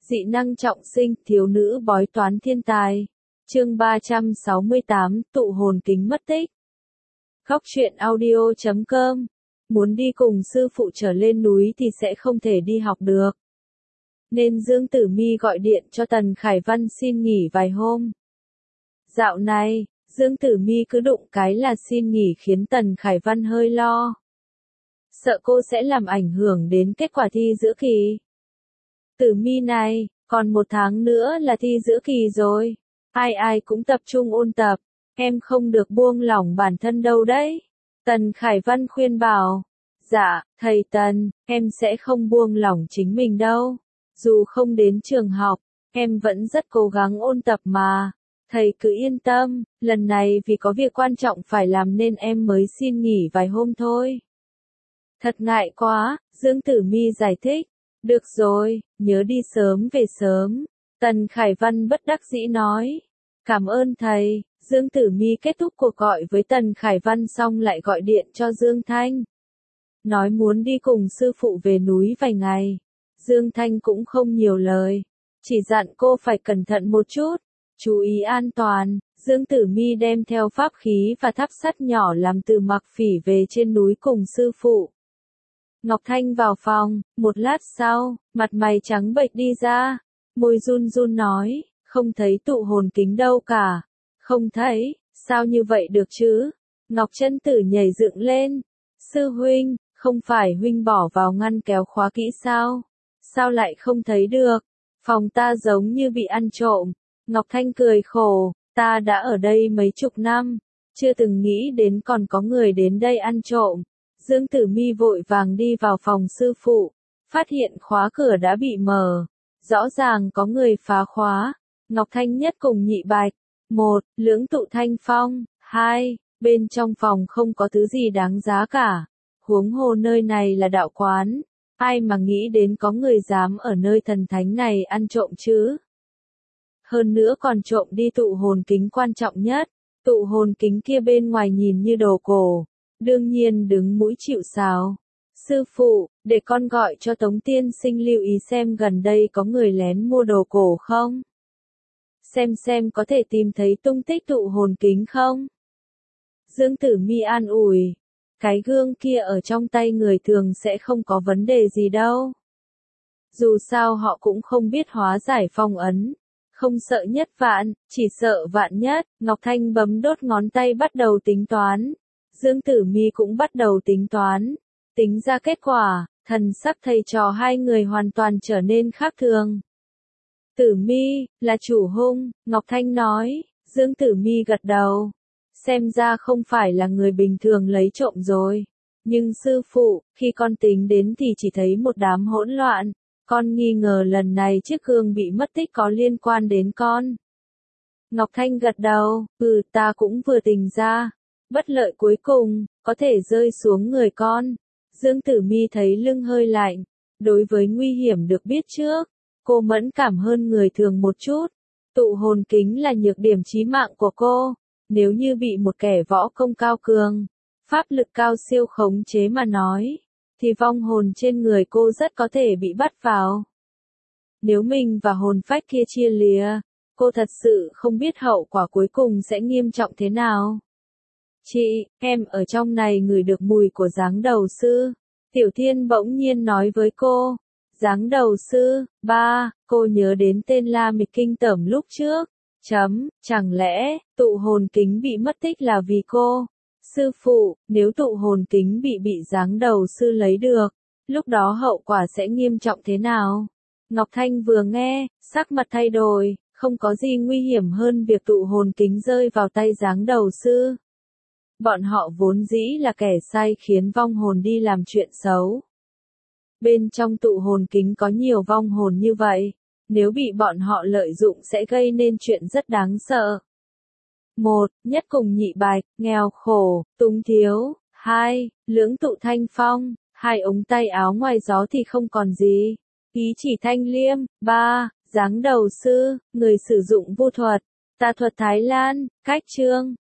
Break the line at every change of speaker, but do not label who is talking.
Dị năng trọng sinh, thiếu nữ bói toán thiên tài. Chương 368, tụ hồn kính mất tích. Góc truyện audio.com. Muốn đi cùng sư phụ trở lên núi thì sẽ không thể đi học được. Nên Dương Tử Mi gọi điện cho Tần Khải Văn xin nghỉ vài hôm. Dạo này, Dương Tử Mi cứ đụng cái là xin nghỉ khiến Tần Khải Văn hơi lo. Sợ cô sẽ làm ảnh hưởng đến kết quả thi giữa kỳ. Tử Mi này, còn 1 tháng nữa là thi giữa kỳ rồi. Ai cũng tập trung ôn tập. Em không được buông lỏng bản thân đâu đấy. Tần Khải Văn khuyên bảo. Dạ, thầy Tần, em sẽ không buông lỏng chính mình đâu. Dù không đến trường học, em vẫn rất cố gắng ôn tập mà. Thầy cứ yên tâm, lần này vì có việc quan trọng phải làm nên em mới xin nghỉ vài hôm thôi. Thật ngại quá, Dương Tử Mi giải thích. Được rồi, nhớ đi sớm về sớm. Tần Khải Văn bất đắc dĩ nói. Cảm ơn thầy. Dương Tử Mi kết thúc cuộc gọi với Tần Khải Văn xong lại gọi điện cho Dương Thanh. Nói muốn đi cùng sư phụ về núi vài ngày. Dương Thanh cũng không nhiều lời. Chỉ dặn cô phải cẩn thận một chút. Chú ý an toàn. Dương Tử Mi đem theo pháp khí và tháp sắt nhỏ làm từ mặc phỉ về trên núi cùng sư phụ. Ngọc Thanh vào phòng, một lát sau, mặt mày trắng bệch đi ra. Môi run run nói, không thấy tụ hồn kính đâu cả. Không thấy, sao như vậy được chứ? Ngọc Chân Tử nhảy dựng lên. Sư huynh, không phải huynh bỏ vào ngăn kéo khóa kỹ sao? Sao lại không thấy được? Phòng ta giống như bị ăn trộm. Ngọc Thanh cười khổ, ta đã ở đây mấy chục năm, chưa từng nghĩ đến còn có người đến đây ăn trộm. Dương Tử Mi vội vàng đi vào phòng sư phụ, phát hiện khóa cửa đã bị mở. Rõ ràng có người phá khóa. Ngọc Thanh Nhất cùng Nhị Bạch. 1. Lưỡng tụ thanh phong. 2. Bên trong phòng không có thứ gì đáng giá cả. Huống hồ nơi này là đạo quán. Ai mà nghĩ đến có người dám ở nơi thần thánh này ăn trộm chứ? Hơn nữa còn trộm đi tụ hồn kính quan trọng nhất. Tụ hồn kính kia bên ngoài nhìn như đồ cổ. Đương nhiên đứng mũi chịu sào. Sư phụ, để con gọi cho Tống tiên sinh lưu ý xem gần đây có người lén mua đồ cổ không? Xem có thể tìm thấy tung tích tụ hồn kính không? Dương Tử Mi an ủi. Cái gương kia ở trong tay người thường sẽ không có vấn đề gì đâu. Dù sao họ cũng không biết hóa giải phong ấn. Không sợ nhất vạn, chỉ sợ vạn nhất. Ngọc Thanh bấm đốt ngón tay bắt đầu tính toán. Dương Tử Mi cũng bắt đầu tính toán. Tính ra kết quả, thần sắc thầy trò hai người hoàn toàn trở nên khác thường. Tử Mi, là chủ hung, Ngọc Thanh nói. Dương Tử Mi gật đầu. Xem ra không phải là người bình thường lấy trộm rồi. Nhưng sư phụ, khi con tính đến thì chỉ thấy một đám hỗn loạn. Con nghi ngờ lần này chiếc gương bị mất tích có liên quan đến con. Ngọc Thanh gật đầu, ta cũng vừa tỉnh ra. Bất lợi cuối cùng, có thể rơi xuống người con. Dương Tử Mi thấy lưng hơi lạnh. Đối với nguy hiểm được biết trước, cô mẫn cảm hơn người thường một chút. Tụ hồn kính là nhược điểm chí mạng của cô. Nếu như bị một kẻ võ công cao cường, pháp lực cao siêu khống chế mà nói, thì vong hồn trên người cô rất có thể bị bắt vào. Nếu mình và hồn phách kia chia lìa, cô thật sự không biết hậu quả cuối cùng sẽ nghiêm trọng thế nào. Chị, em ở trong này ngửi được mùi của giáng đầu sư. Tiểu Thiên bỗng nhiên nói với cô. Giáng đầu sư, ba, cô nhớ đến tên La Mịch kinh tởm lúc trước. Chẳng lẽ, tụ hồn kính bị mất tích là vì cô? Sư phụ, nếu tụ hồn kính bị giáng đầu sư lấy được, lúc đó hậu quả sẽ nghiêm trọng thế nào? Ngọc Thanh vừa nghe, sắc mặt thay đổi, không có gì nguy hiểm hơn việc tụ hồn kính rơi vào tay giáng đầu sư. Bọn họ vốn dĩ là kẻ sai khiến vong hồn đi làm chuyện xấu. Bên trong tụ hồn kính có nhiều vong hồn như vậy. Nếu bị bọn họ lợi dụng sẽ gây nên chuyện rất đáng sợ. 1. Nhất cùng Nhị Bạch, nghèo khổ, túng thiếu. 2. Lưỡng tụ thanh phong, 2 ống tay áo ngoài gió thì không còn gì. Ý chỉ thanh liêm. 3. Giáng đầu sư, người sử dụng vu thuật, tà thuật Thái Lan, cách chương.